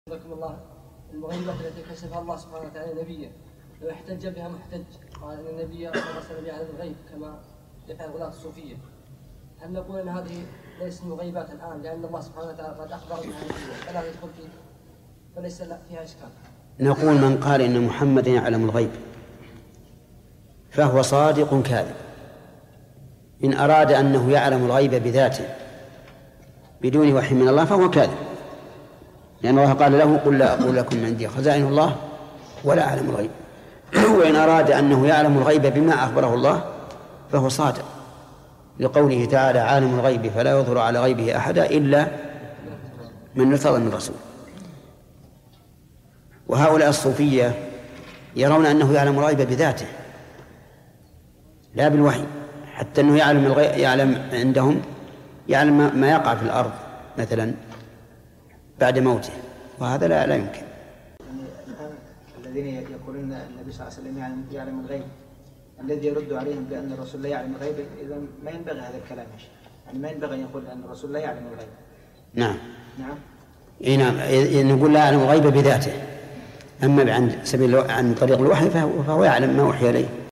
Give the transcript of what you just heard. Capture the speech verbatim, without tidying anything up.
رحمكم الله، المغيبات التي كشفها الله سبحانه وتعالى نبيه لو احتج بها محتج قال ان النبي صلى الله عليه وسلم يعلم الغيب كما يفعل غلاة الصوفيه، هل نقول ان هذه ليست مغيبات الان لان الله سبحانه وتعالى قد اخبر بها نبيه فلا يدخل فيه فليس فيها اشكال؟ نقول من قال ان محمدا يعلم الغيب فهو صادق كاذب. ان اراد انه يعلم الغيب بذاته بدون وحي من الله فهو كاذب، لأن الله قال له قل لا أقول لكم عندي خزائن الله ولا أعلم الغيب. وإن أراد أنه يعلم الغيب بما أخبره الله فهو صادق، لقوله تعالى عالم الغيب فلا يظهر على غيبه أحدا إلا من ارتضى من رسول. وهؤلاء الصوفية يرون أنه يعلم الغيب بذاته لا بالوحي، حتى أنه يعلم الغيب، يعلم عندهم يعلم ما يقع في الأرض مثلا بعد موته، وهذا لا لا يمكن. يعني الآن الذين يقولون النبي صلى الله عليه وسلم يعلم, يعلم الغيب، الذي يرد عليهم بأن الرسول لا يعلم الغيب، إذا ما ينبغي هذا الكلام، يعني ما ينبغي أن يقول أن الرسول لا يعلم الغيب. نعم نعم إيه نعم، نقول لا يعلم الغيب بذاته، أما عن سبيل عن طريق الوحي فهو, فهو يعلم ما وحي إليه.